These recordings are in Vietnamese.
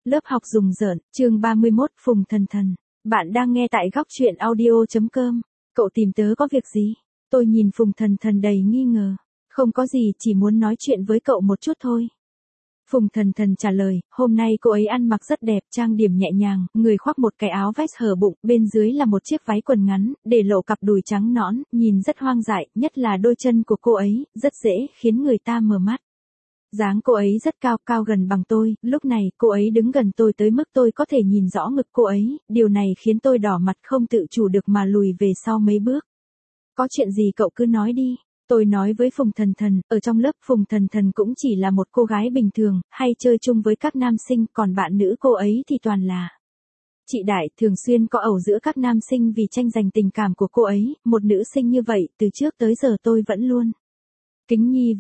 Lớp học rùng rợn, chương 31, Phùng Thần Thần. Bạn đang nghe tại góc truyện audio.com. Cậu tìm tớ có việc gì? Tôi nhìn Phùng Thần Thần đầy nghi ngờ. Không có gì, chỉ muốn nói chuyện với cậu một chút thôi. Phùng Thần Thần trả lời, hôm nay cô ấy ăn mặc rất đẹp, trang điểm nhẹ nhàng, người khoác một cái áo vest hở bụng, bên dưới là một chiếc váy quần ngắn, để lộ cặp đùi trắng nõn, nhìn rất hoang dại, nhất là đôi chân của cô ấy, rất dễ khiến người ta mờ mắt. Dáng cô ấy rất cao, cao gần bằng tôi, lúc này cô ấy đứng gần tôi tới mức tôi có thể nhìn rõ ngực cô ấy, điều này khiến tôi đỏ mặt không tự chủ được mà lùi về sau mấy bước. Có chuyện gì cậu cứ nói đi. Tôi nói với Phùng Thần Thần, ở trong lớp Phùng Thần Thần cũng chỉ là một cô gái bình thường, hay chơi chung với các nam sinh, còn bạn nữ cô ấy thì toàn là chị đại, thường xuyên có ẩu giữa các nam sinh vì tranh giành tình cảm của cô ấy, một nữ sinh như vậy, từ trước tới giờ tôi vẫn luôn kính nhi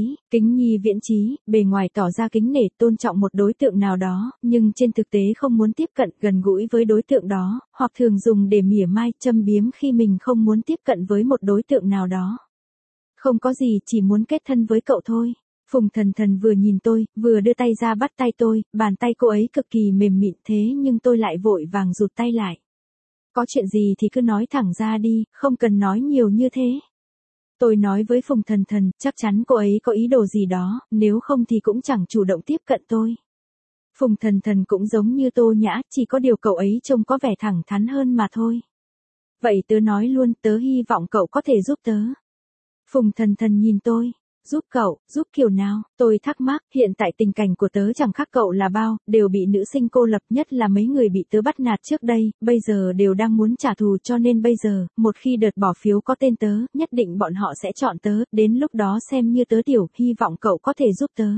viễn trí, bề ngoài tỏ ra kính nể tôn trọng một đối tượng nào đó, nhưng trên thực tế không muốn tiếp cận gần gũi với đối tượng đó, hoặc thường dùng để mỉa mai châm biếm khi mình không muốn tiếp cận với một đối tượng nào đó. Không có gì, chỉ muốn kết thân với cậu thôi. Phùng Thần Thần vừa nhìn tôi, vừa đưa tay ra bắt tay tôi, bàn tay cô ấy cực kỳ mềm mịn thế nhưng tôi lại vội vàng rụt tay lại. Có chuyện gì thì cứ nói thẳng ra đi, không cần nói nhiều như thế. Tôi nói với Phùng Thần Thần, chắc chắn cô ấy có ý đồ gì đó, nếu không thì cũng chẳng chủ động tiếp cận tôi. Phùng Thần Thần cũng giống như Tô Nhã, chỉ có điều cậu ấy trông có vẻ thẳng thắn hơn mà thôi. Vậy tớ nói luôn, tớ hy vọng cậu có thể giúp tớ. Phùng Thần Thần nhìn tôi, giúp cậu, giúp kiểu nào? Tôi thắc mắc, hiện tại tình cảnh của tớ chẳng khác cậu là bao, đều bị nữ sinh cô lập, nhất là mấy người bị tớ bắt nạt trước đây, bây giờ đều đang muốn trả thù, cho nên bây giờ, một khi đợt bỏ phiếu có tên tớ, nhất định bọn họ sẽ chọn tớ, đến lúc đó xem như tớ tiểu, hy vọng cậu có thể giúp tớ.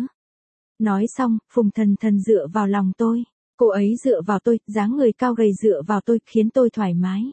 Nói xong, Phùng Thần Thần dựa vào lòng tôi, cô ấy dựa vào tôi, dáng người cao gầy dựa vào tôi, khiến tôi thoải mái.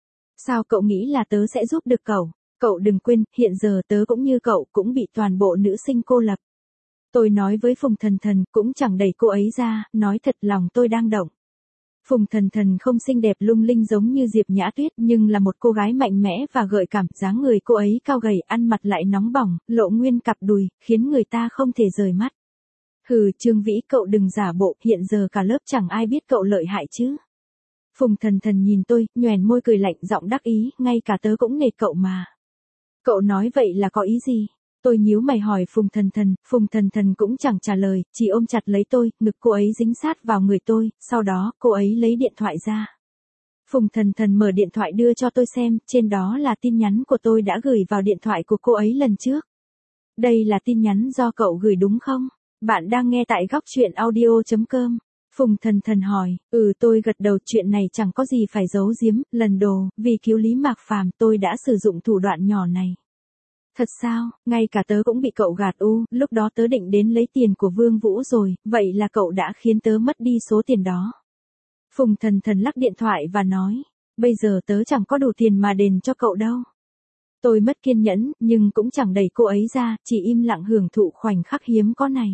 Sao cậu nghĩ là tớ sẽ giúp được cậu? Cậu đừng quên, hiện giờ tớ cũng như cậu, cũng bị toàn bộ nữ sinh cô lập. Tôi nói với Phùng Thần Thần, cũng chẳng đẩy cô ấy ra, nói thật lòng tôi đang động. Phùng Thần Thần không xinh đẹp lung linh giống như Diệp Nhã Tuyết, nhưng là một cô gái mạnh mẽ và gợi cảm, dáng người cô ấy cao gầy, ăn mặt lại nóng bỏng, lộ nguyên cặp đùi, khiến người ta không thể rời mắt. Hừ, Trương Vĩ, cậu đừng giả bộ, hiện giờ cả lớp chẳng ai biết cậu lợi hại chứ. Phùng Thần Thần nhìn tôi, nhoẻn môi cười lạnh, giọng đắc ý, ngay cả tớ cũng nể cậu mà. Cậu nói vậy là có ý gì? Tôi nhíu mày hỏi Phùng Thần Thần cũng chẳng trả lời, chỉ ôm chặt lấy tôi, ngực cô ấy dính sát vào người tôi, sau đó cô ấy lấy điện thoại ra. Phùng Thần Thần mở điện thoại đưa cho tôi xem, trên đó là tin nhắn của tôi đã gửi vào điện thoại của cô ấy lần trước. Đây là tin nhắn do cậu gửi đúng không? Bạn đang nghe tại góc truyện audio.com. Phùng Thần Thần hỏi, tôi gật đầu, chuyện này chẳng có gì phải giấu giếm, lần đầu, vì cứu Lý Mạc Phàm tôi đã sử dụng thủ đoạn nhỏ này. Thật sao, ngay cả tớ cũng bị cậu gạt lúc đó tớ định đến lấy tiền của Vương Vũ rồi, vậy là cậu đã khiến tớ mất đi số tiền đó. Phùng Thần Thần lắc điện thoại và nói, bây giờ tớ chẳng có đủ tiền mà đền cho cậu đâu. Tôi mất kiên nhẫn, nhưng cũng chẳng đẩy cô ấy ra, chỉ im lặng hưởng thụ khoảnh khắc hiếm có này.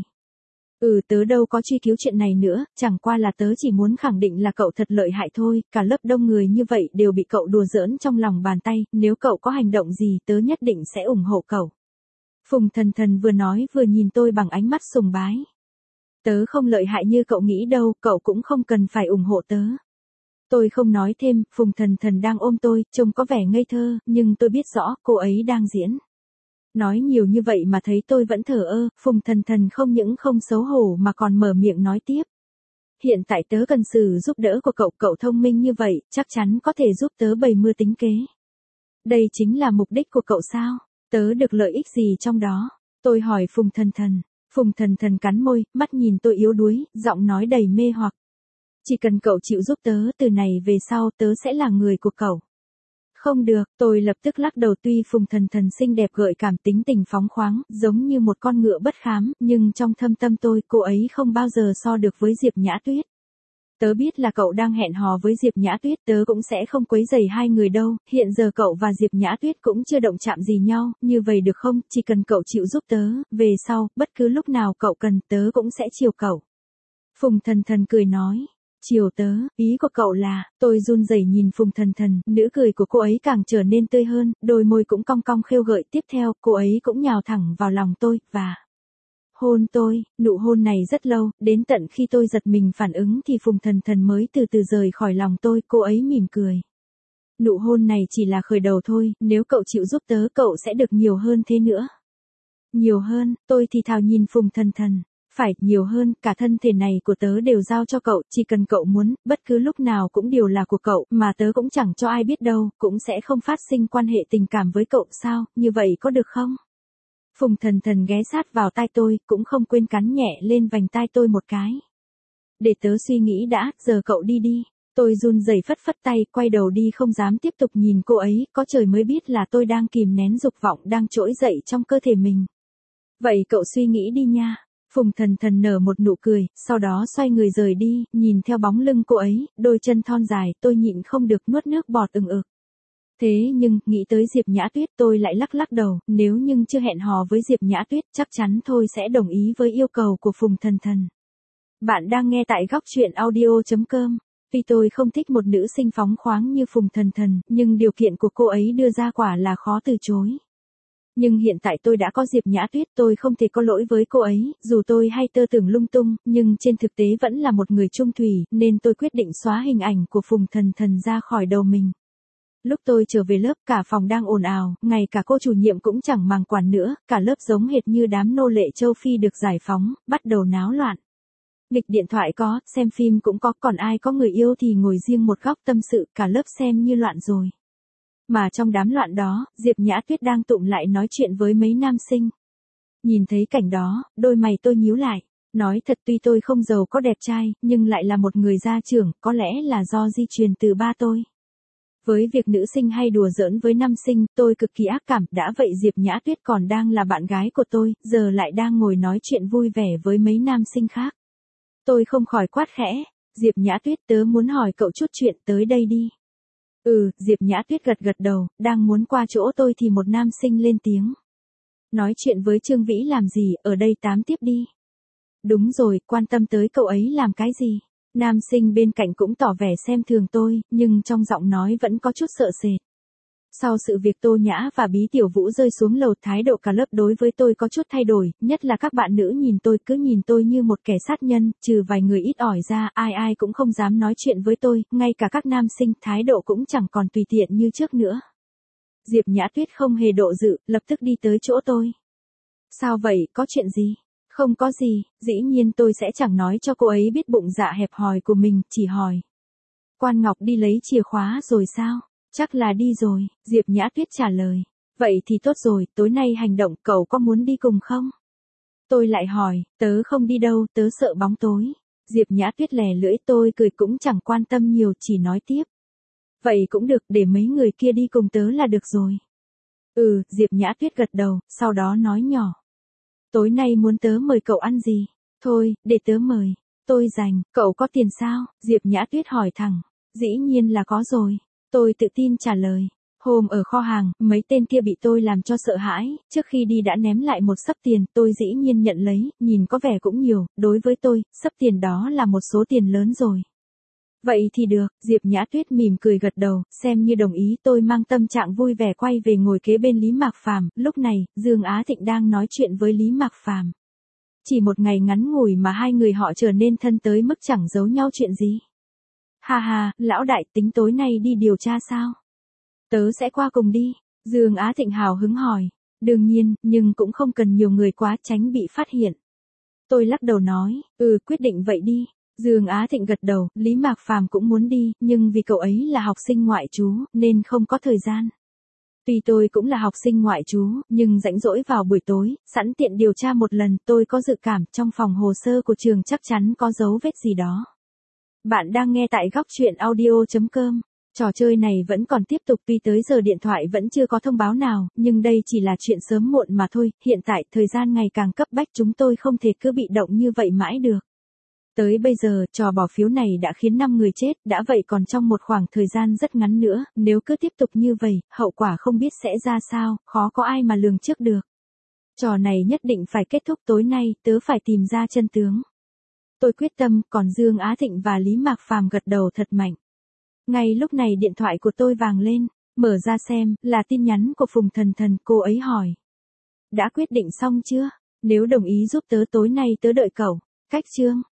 Tớ đâu có truy cứu chuyện này nữa, chẳng qua là tớ chỉ muốn khẳng định là cậu thật lợi hại thôi, cả lớp đông người như vậy đều bị cậu đùa giỡn trong lòng bàn tay, nếu cậu có hành động gì tớ nhất định sẽ ủng hộ cậu. Phùng Thần Thần vừa nói vừa nhìn tôi bằng ánh mắt sùng bái. Tớ không lợi hại như cậu nghĩ đâu, cậu cũng không cần phải ủng hộ tớ. Tôi không nói thêm, Phùng Thần Thần đang ôm tôi, trông có vẻ ngây thơ, nhưng tôi biết rõ cô ấy đang diễn. Nói nhiều như vậy mà thấy tôi vẫn thờ ơ, Phùng Thần Thần không những không xấu hổ mà còn mở miệng nói tiếp. Hiện tại tớ cần sự giúp đỡ của cậu thông minh như vậy, chắc chắn có thể giúp tớ bày mưu tính kế. Đây chính là mục đích của cậu sao? Tớ được lợi ích gì trong đó? Tôi hỏi Phùng Thần Thần. Phùng Thần Thần cắn môi, mắt nhìn tôi yếu đuối, giọng nói đầy mê hoặc. Chỉ cần cậu chịu giúp tớ, từ này về sau tớ sẽ là người của cậu. Không được, tôi lập tức lắc đầu, tuy Phùng Thần Thần xinh đẹp gợi cảm, tính tình phóng khoáng, giống như một con ngựa bất khám, nhưng trong thâm tâm tôi, cô ấy không bao giờ so được với Diệp Nhã Tuyết. Tớ biết là cậu đang hẹn hò với Diệp Nhã Tuyết, tớ cũng sẽ không quấy rầy hai người đâu, hiện giờ cậu và Diệp Nhã Tuyết cũng chưa động chạm gì nhau, như vậy được không, chỉ cần cậu chịu giúp tớ, về sau, bất cứ lúc nào cậu cần, tớ cũng sẽ chiều cậu. Phùng Thần Thần cười nói. Chiều tớ, ý của cậu là, tôi run rẩy nhìn Phùng Thần Thần, nụ cười của cô ấy càng trở nên tươi hơn, đôi môi cũng cong cong khêu gợi, tiếp theo, cô ấy cũng nhào thẳng vào lòng tôi, và Hôn tôi, nụ hôn này rất lâu, đến tận khi tôi giật mình phản ứng thì Phùng Thần Thần mới từ từ rời khỏi lòng tôi, cô ấy mỉm cười. Nụ hôn này chỉ là khởi đầu thôi, nếu cậu chịu giúp tớ cậu sẽ được nhiều hơn thế nữa. Nhiều hơn, tôi thì thào nhìn Phùng Thần Thần. Phải, nhiều hơn, cả thân thể này của tớ đều giao cho cậu, chỉ cần cậu muốn, bất cứ lúc nào cũng đều là của cậu, mà tớ cũng chẳng cho ai biết đâu, cũng sẽ không phát sinh quan hệ tình cảm với cậu sao, như vậy có được không? Phùng Thần Thần ghé sát vào tai tôi, cũng không quên cắn nhẹ lên vành tai tôi một cái. Để tớ suy nghĩ đã, giờ cậu đi đi. Tôi run rẩy phất phất tay, quay đầu đi không dám tiếp tục nhìn cô ấy, có trời mới biết là tôi đang kìm nén dục vọng đang trỗi dậy trong cơ thể mình. Vậy cậu suy nghĩ đi nha. Phùng Thần Thần nở một nụ cười, sau đó xoay người rời đi, nhìn theo bóng lưng cô ấy, đôi chân thon dài, tôi nhịn không được nuốt nước bọt ừng ực. Thế nhưng, nghĩ tới Diệp Nhã Tuyết tôi lại lắc lắc đầu, nếu nhưng chưa hẹn hò với Diệp Nhã Tuyết chắc chắn thôi sẽ đồng ý với yêu cầu của Phùng Thần Thần. Bạn đang nghe tại góc truyện audio.com. Tuy tôi không thích một nữ sinh phóng khoáng như Phùng Thần Thần, nhưng điều kiện của cô ấy đưa ra quả là khó từ chối. Nhưng hiện tại tôi đã có Diệp Nhã Tuyết, tôi không thể có lỗi với cô ấy, dù tôi hay tơ tưởng lung tung, nhưng trên thực tế vẫn là một người trung thủy, nên tôi quyết định xóa hình ảnh của Phùng Thần Thần ra khỏi đầu mình. Lúc tôi trở về lớp cả phòng đang ồn ào, ngay cả cô chủ nhiệm cũng chẳng màng quản nữa, cả lớp giống hệt như đám nô lệ châu Phi được giải phóng, bắt đầu náo loạn. Nghịch điện thoại có, xem phim cũng có, còn ai có người yêu thì ngồi riêng một góc tâm sự, cả lớp xem như loạn rồi. Mà trong đám loạn đó, Diệp Nhã Tuyết đang tụm lại nói chuyện với mấy nam sinh. Nhìn thấy cảnh đó, đôi mày tôi nhíu lại. Nói thật tuy tôi không giàu có đẹp trai, nhưng lại là một người gia trưởng, có lẽ là do di truyền từ ba tôi. Với việc nữ sinh hay đùa giỡn với nam sinh, tôi cực kỳ ác cảm, đã vậy Diệp Nhã Tuyết còn đang là bạn gái của tôi, giờ lại đang ngồi nói chuyện vui vẻ với mấy nam sinh khác. Tôi không khỏi quát khẽ, Diệp Nhã Tuyết tớ muốn hỏi cậu chút chuyện, tới đây đi. Diệp Nhã Tuyết gật gật đầu, đang muốn qua chỗ tôi thì một nam sinh lên tiếng. Nói chuyện với Trương Vĩ làm gì, ở đây tám tiếp đi. Đúng rồi, quan tâm tới cậu ấy làm cái gì? Nam sinh bên cạnh cũng tỏ vẻ xem thường tôi, nhưng trong giọng nói vẫn có chút sợ sệt. Sau sự việc Tô Nhã và Bí Tiểu Vũ rơi xuống lầu, thái độ cả lớp đối với tôi có chút thay đổi, nhất là các bạn nữ nhìn tôi cứ nhìn tôi như một kẻ sát nhân, trừ vài người ít ỏi ra, ai ai cũng không dám nói chuyện với tôi, ngay cả các nam sinh, thái độ cũng chẳng còn tùy tiện như trước nữa. Diệp Nhã Tuyết không hề độ dự, lập tức đi tới chỗ tôi. Sao vậy, có chuyện gì? Không có gì, dĩ nhiên tôi sẽ chẳng nói cho cô ấy biết bụng dạ hẹp hòi của mình, chỉ hỏi. Quan Ngọc đi lấy chìa khóa rồi sao? Chắc là đi rồi, Diệp Nhã Tuyết trả lời. Vậy thì tốt rồi, tối nay hành động, cậu có muốn đi cùng không? Tôi lại hỏi, tớ không đi đâu, tớ sợ bóng tối. Diệp Nhã Tuyết lè lưỡi, tôi cười cũng chẳng quan tâm nhiều, chỉ nói tiếp. Vậy cũng được, để mấy người kia đi cùng tớ là được rồi. Diệp Nhã Tuyết gật đầu, sau đó nói nhỏ. Tối nay muốn tớ mời cậu ăn gì? Thôi, để tớ mời. Tôi rảnh, cậu có tiền sao? Diệp Nhã Tuyết hỏi thẳng. Dĩ nhiên là có rồi. Tôi tự tin trả lời. Hôm ở kho hàng, mấy tên kia bị tôi làm cho sợ hãi, trước khi đi đã ném lại một xấp tiền, tôi dĩ nhiên nhận lấy, nhìn có vẻ cũng nhiều, đối với tôi, xấp tiền đó là một số tiền lớn rồi. Vậy thì được, Diệp Nhã Tuyết mỉm cười gật đầu, xem như đồng ý, tôi mang tâm trạng vui vẻ quay về ngồi kế bên Lý Mạc Phàm, lúc này, Dương Á Thịnh đang nói chuyện với Lý Mạc Phàm. Chỉ một ngày ngắn ngủi mà hai người họ trở nên thân tới mức chẳng giấu nhau chuyện gì. Ha ha, lão đại tính tối nay đi điều tra sao? Tớ sẽ qua cùng đi. Dương Á Thịnh hào hứng hỏi. Đương nhiên, nhưng cũng không cần nhiều người quá tránh bị phát hiện. Tôi lắc đầu nói, quyết định vậy đi. Dương Á Thịnh gật đầu, Lý Mạc Phàm cũng muốn đi, nhưng vì cậu ấy là học sinh ngoại trú, nên không có thời gian. Tuy tôi cũng là học sinh ngoại trú, nhưng rảnh rỗi vào buổi tối, sẵn tiện điều tra một lần, tôi có dự cảm trong phòng hồ sơ của trường chắc chắn có dấu vết gì đó. Bạn đang nghe tại góc truyện audio.com. Trò chơi này vẫn còn tiếp tục, tuy tới giờ điện thoại vẫn chưa có thông báo nào, nhưng đây chỉ là chuyện sớm muộn mà thôi, hiện tại thời gian ngày càng cấp bách, chúng tôi không thể cứ bị động như vậy mãi được. Tới bây giờ, trò bỏ phiếu này đã khiến 5 người chết, đã vậy còn trong một khoảng thời gian rất ngắn nữa, nếu cứ tiếp tục như vậy, hậu quả không biết sẽ ra sao, khó có ai mà lường trước được. Trò này nhất định phải kết thúc tối nay, tớ phải tìm ra chân tướng. Tôi quyết tâm, còn Dương Á Thịnh và Lý Mạc Phàm gật đầu thật mạnh. Ngay lúc này điện thoại của tôi vang lên, mở ra xem, là tin nhắn của Phùng Thần Thần, cô ấy hỏi. Đã quyết định xong chưa? Nếu đồng ý giúp tớ tối nay tớ đợi cậu. Cách chương.